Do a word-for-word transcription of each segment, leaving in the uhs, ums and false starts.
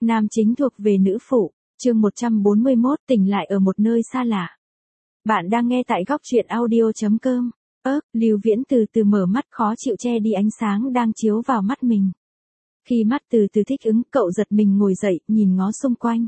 Nam chính thuộc về nữ phụ, chương một trăm bốn mươi mốt tỉnh lại ở một nơi xa lạ. Bạn đang nghe tại góc truyện audio.com. Ơ, Lưu Viễn từ từ mở mắt khó chịu che đi ánh sáng đang chiếu vào mắt mình. Khi mắt từ từ thích ứng, cậu giật mình ngồi dậy, nhìn ngó xung quanh.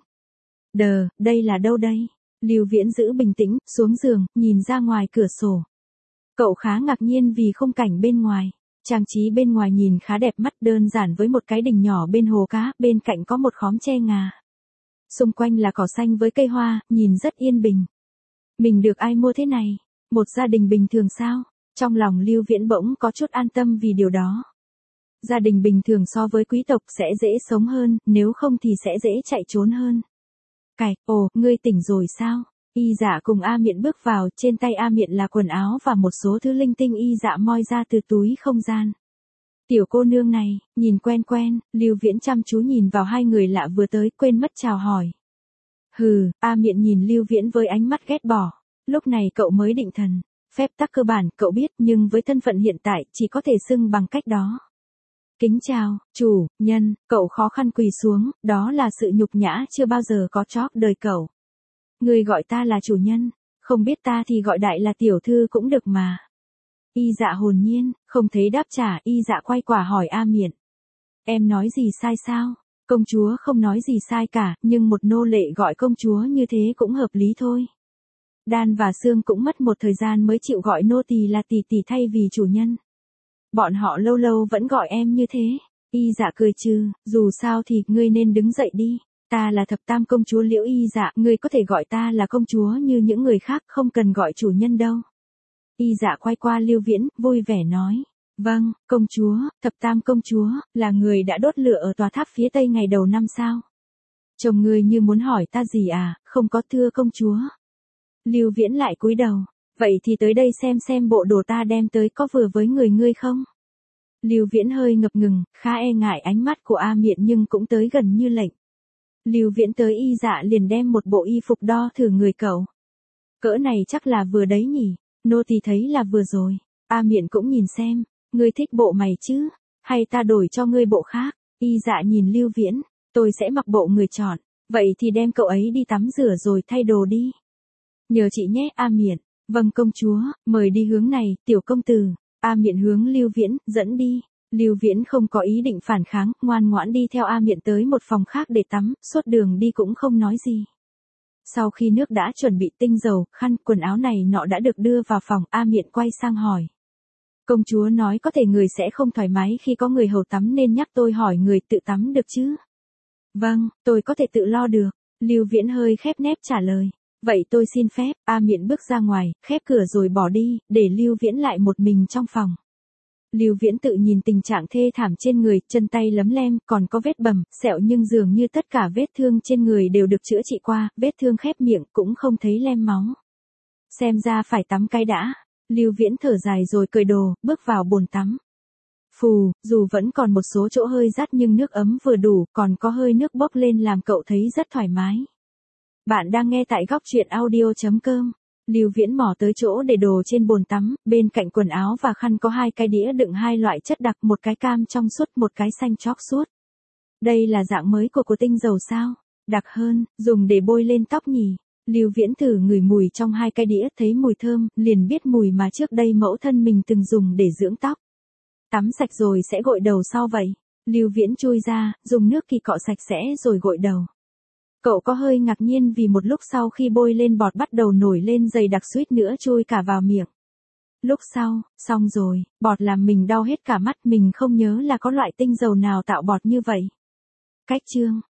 Đờ, đây là đâu đây? Lưu Viễn giữ bình tĩnh, xuống giường, nhìn ra ngoài cửa sổ. Cậu khá ngạc nhiên vì khung cảnh bên ngoài. Trang trí bên ngoài nhìn khá đẹp mắt, đơn giản với một cái đình nhỏ bên hồ cá, bên cạnh có một khóm tre ngà. Xung quanh là cỏ xanh với cây hoa, nhìn rất yên bình. Mình được ai mua thế này? Một gia đình bình thường sao? Trong lòng Lưu Viễn bỗng có chút an tâm vì điều đó. Gia đình bình thường so với quý tộc sẽ dễ sống hơn, nếu không thì sẽ dễ chạy trốn hơn. Cải, ồ, ngươi tỉnh rồi sao? Y Dạ cùng A Miện bước vào, trên tay A Miện là quần áo và một số thứ linh tinh Y Dạ moi ra từ túi không gian. Tiểu cô nương này, nhìn quen quen, Lưu Viễn chăm chú nhìn vào hai người lạ vừa tới, quên mất chào hỏi. Hừ, A Miện nhìn Lưu Viễn với ánh mắt ghét bỏ. Lúc này cậu mới định thần. Phép tắc cơ bản, cậu biết, nhưng với thân phận hiện tại, chỉ có thể xưng bằng cách đó. Kính chào, chủ, nhân, cậu khó khăn quỳ xuống, đó là sự nhục nhã chưa bao giờ có chót đời cậu. Người gọi ta là chủ nhân, không biết ta thì gọi đại là tiểu thư cũng được mà. Y Dạ hồn nhiên, không thấy đáp trả, Y Dạ quay quả hỏi A Miện. Em nói gì sai sao? Công chúa không nói gì sai cả, nhưng một nô lệ gọi công chúa như thế cũng hợp lý thôi. Đan và Sương cũng mất một thời gian mới chịu gọi nô tỳ là tỷ tỷ thay vì chủ nhân. Bọn họ lâu lâu vẫn gọi em như thế. Y Dạ cười trừ, dù sao thì ngươi nên đứng dậy đi. Ta là thập tam công chúa Liễu Y Dạ, ngươi có thể gọi ta là công chúa như những người khác, không cần gọi chủ nhân đâu. Y Dạ quay qua Lưu Viễn, vui vẻ nói. Vâng, công chúa, thập tam công chúa, là người đã đốt lửa ở tòa tháp phía tây ngày đầu năm sao? Chồng ngươi như muốn hỏi ta gì à, không có thưa công chúa. Lưu Viễn lại cúi đầu, vậy thì tới đây xem xem bộ đồ ta đem tới có vừa với người ngươi không? Lưu Viễn hơi ngập ngừng, khá e ngại ánh mắt của A Miện nhưng cũng tới gần như lệnh. Lưu Viễn tới Y Dạ liền đem một bộ y phục đo thử người cậu. Cỡ này chắc là vừa đấy nhỉ, nô tỳ thấy là vừa rồi. A Miện cũng nhìn xem, ngươi thích bộ mày chứ, hay ta đổi cho ngươi bộ khác. Y Dạ nhìn Lưu Viễn, tôi sẽ mặc bộ người chọn, vậy thì đem cậu ấy đi tắm rửa rồi thay đồ đi. Nhờ chị nhé A Miện. Vâng công chúa, mời đi hướng này, tiểu công tử. A Miện hướng Lưu Viễn, dẫn đi. Lưu Viễn không có ý định phản kháng, ngoan ngoãn đi theo A Miện tới một phòng khác để tắm, suốt đường đi cũng không nói gì. Sau khi nước đã chuẩn bị tinh dầu, khăn, quần áo này nọ đã được đưa vào phòng, A Miện quay sang hỏi. Công chúa nói có thể người sẽ không thoải mái khi có người hầu tắm nên nhắc tôi hỏi người tự tắm được chứ? Vâng, tôi có thể tự lo được. Lưu Viễn hơi khép nép trả lời. Vậy tôi xin phép. A Miện bước ra ngoài, khép cửa rồi bỏ đi, để Lưu Viễn lại một mình trong phòng. Lưu Viễn tự nhìn tình trạng thê thảm trên người, chân tay lấm lem, còn có vết bầm, sẹo nhưng dường như tất cả vết thương trên người đều được chữa trị qua, vết thương khép miệng cũng không thấy lem máu. Xem ra phải tắm cái đã. Lưu Viễn thở dài rồi cởi đồ, bước vào bồn tắm. Phù, dù vẫn còn một số chỗ hơi rát nhưng nước ấm vừa đủ, còn có hơi nước bốc lên làm cậu thấy rất thoải mái. Bạn đang nghe tại góc truyện audio.com. Lưu Viễn mò tới chỗ để đồ trên bồn tắm, bên cạnh quần áo và khăn có hai cái đĩa đựng hai loại chất đặc, một cái cam trong suốt, một cái xanh chóc suốt. Đây là dạng mới của của tinh dầu sao? Đặc hơn, dùng để bôi lên tóc nhỉ? Lưu Viễn thử ngửi mùi trong hai cái đĩa, thấy mùi thơm, liền biết mùi mà trước đây mẫu thân mình từng dùng để dưỡng tóc. Tắm sạch rồi sẽ gội đầu sau vậy. Lưu Viễn chui ra, dùng nước kỳ cọ sạch sẽ rồi gội đầu. Cậu có hơi ngạc nhiên vì một lúc sau khi bôi lên bọt bắt đầu nổi lên dày đặc suýt nữa chui cả vào miệng. Lúc sau, xong rồi, bọt làm mình đau hết cả mắt, mình không nhớ là có loại tinh dầu nào tạo bọt như vậy. Cách chương,